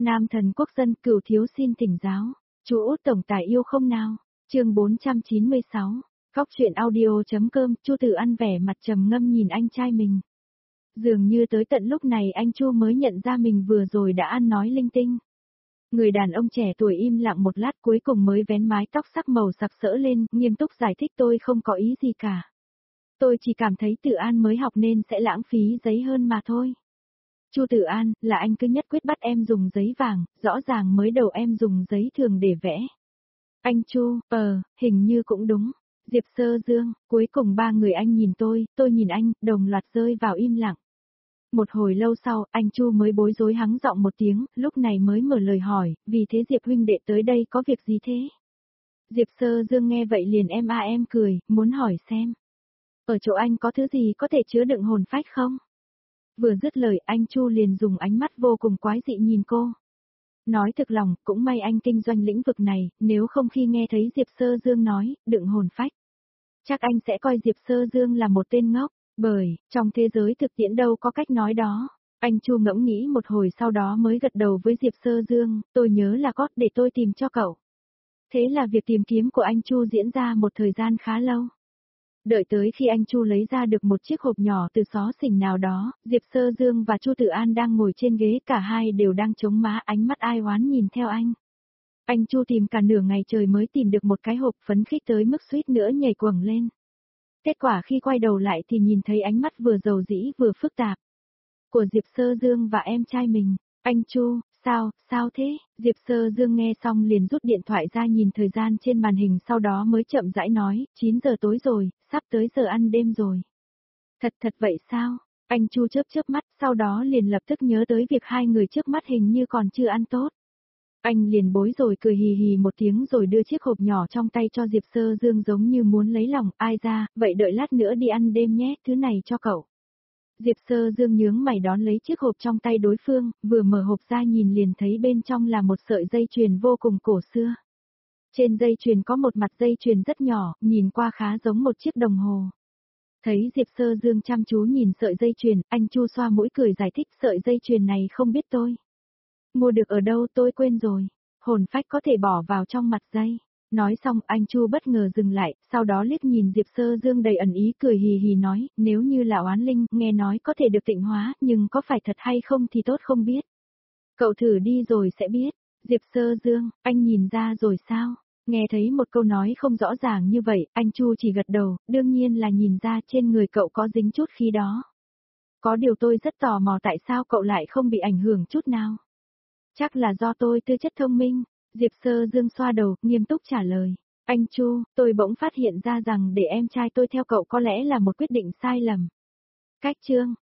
Nam thần quốc dân Cửu thiếu xin thỉnh giáo. Chú Út tổng tài yêu không nào? Chương 496. Cóc truyện audio.com. Chu Tử An vẻ mặt trầm ngâm nhìn anh trai mình. Dường như tới tận lúc này anh Chu mới nhận ra mình vừa rồi đã ăn nói linh tinh. Người đàn ông trẻ tuổi im lặng một lát cuối cùng mới vén mái tóc sắc màu sặc sỡ lên, nghiêm túc giải thích tôi không có ý gì cả. Tôi chỉ cảm thấy Tử An mới học nên sẽ lãng phí giấy hơn mà thôi. Chu Tử An, là anh cứ nhất quyết bắt em dùng giấy vàng, rõ ràng mới đầu em dùng giấy thường để vẽ. Anh Chu, hình như cũng đúng. Diệp Sơ Dương, cuối cùng ba người anh nhìn tôi nhìn anh, đồng loạt rơi vào im lặng. Một hồi lâu sau, anh Chu mới bối rối hắng giọng một tiếng, lúc này mới mở lời hỏi, vì thế Diệp huynh đệ tới đây có việc gì thế? Diệp Sơ Dương nghe vậy liền em cười, muốn hỏi xem. Ở chỗ anh có thứ gì có thể chứa đựng hồn phách không? Vừa dứt lời anh Chu liền dùng ánh mắt vô cùng quái dị nhìn cô. Nói thực lòng, cũng may anh kinh doanh lĩnh vực này, nếu không khi nghe thấy Diệp Sơ Dương nói, đựng hồn phách. Chắc anh sẽ coi Diệp Sơ Dương là một tên ngốc, bởi, trong thế giới thực tiễn đâu có cách nói đó. Anh Chu ngẫm nghĩ một hồi sau đó mới gật đầu với Diệp Sơ Dương, tôi nhớ là có, để tôi tìm cho cậu. Thế là việc tìm kiếm của anh Chu diễn ra một thời gian khá lâu. Đợi tới khi anh Chu lấy ra được một chiếc hộp nhỏ từ xó xỉnh nào đó, Diệp Sơ Dương và Chu Tử An đang ngồi trên ghế, cả hai đều đang chống má, ánh mắt ai oán nhìn theo anh. Anh Chu tìm cả nửa ngày trời mới tìm được một cái hộp, phấn khích tới mức suýt nữa nhảy quầng lên. Kết quả khi quay đầu lại thì nhìn thấy ánh mắt vừa dầu dĩ vừa phức tạp của Diệp Sơ Dương và em trai mình. Anh Chu, sao thế? Diệp Sơ Dương nghe xong liền rút điện thoại ra nhìn thời gian trên màn hình, sau đó mới chậm rãi nói, 9 giờ tối rồi, sắp tới giờ ăn đêm rồi. Thật vậy sao? Anh Chu chớp mắt, sau đó liền lập tức nhớ tới việc hai người trước mắt hình như còn chưa ăn tốt. Anh liền bối rồi cười hì hì một tiếng rồi đưa chiếc hộp nhỏ trong tay cho Diệp Sơ Dương giống như muốn lấy lòng, ai ra, vậy đợi lát nữa đi ăn đêm nhé, thứ này cho cậu. Diệp Sơ Dương nhướng mày đón lấy chiếc hộp trong tay đối phương, vừa mở hộp ra nhìn liền thấy bên trong là một sợi dây chuyền vô cùng cổ xưa. Trên dây chuyền có một mặt dây chuyền rất nhỏ, nhìn qua khá giống một chiếc đồng hồ. Thấy Diệp Sơ Dương chăm chú nhìn sợi dây chuyền, anh Chu xoa mũi cười giải thích, sợi dây chuyền này không biết tôi mua được ở đâu, tôi quên rồi. Hồn phách có thể bỏ vào trong mặt dây. Nói xong anh Chu bất ngờ dừng lại, sau đó liếc nhìn Diệp Sơ Dương đầy ẩn ý cười hì hì nói, nếu như là oán linh, nghe nói có thể được tịnh hóa, nhưng có phải thật hay không thì tốt không biết. Cậu thử đi rồi sẽ biết. Diệp Sơ Dương, anh nhìn ra rồi sao? Nghe thấy một câu nói không rõ ràng như vậy, anh Chu chỉ gật đầu, đương nhiên là nhìn ra trên người cậu có dính chút khí đó. Có điều tôi rất tò mò tại sao cậu lại không bị ảnh hưởng chút nào. Chắc là do tôi tư chất thông minh. Diệp Sơ Dương xoa đầu, nghiêm túc trả lời. Anh Chu, tôi bỗng phát hiện ra rằng để em trai tôi theo cậu có lẽ là một quyết định sai lầm. Cách chương.